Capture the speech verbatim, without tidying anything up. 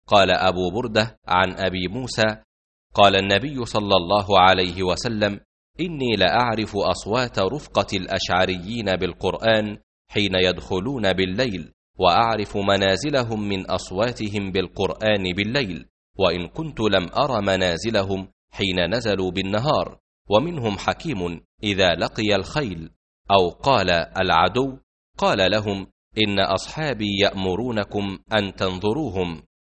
قال أبو بردة عن أبي موسى قال النبي صلى الله عليه وسلم: إني لأعرف أصوات رفقة الأشعريين بالقرآن حين يدخلون بالليل، وأعرف منازلهم من أصواتهم بالقرآن بالليل، وإن كنت لم أر منازلهم حين نزلوا بالنهار. ومنهم حكيم إذا لقي الخيل أو قال العدو قال لهم: إن أصحابي يأمرونكم أن تنظروهم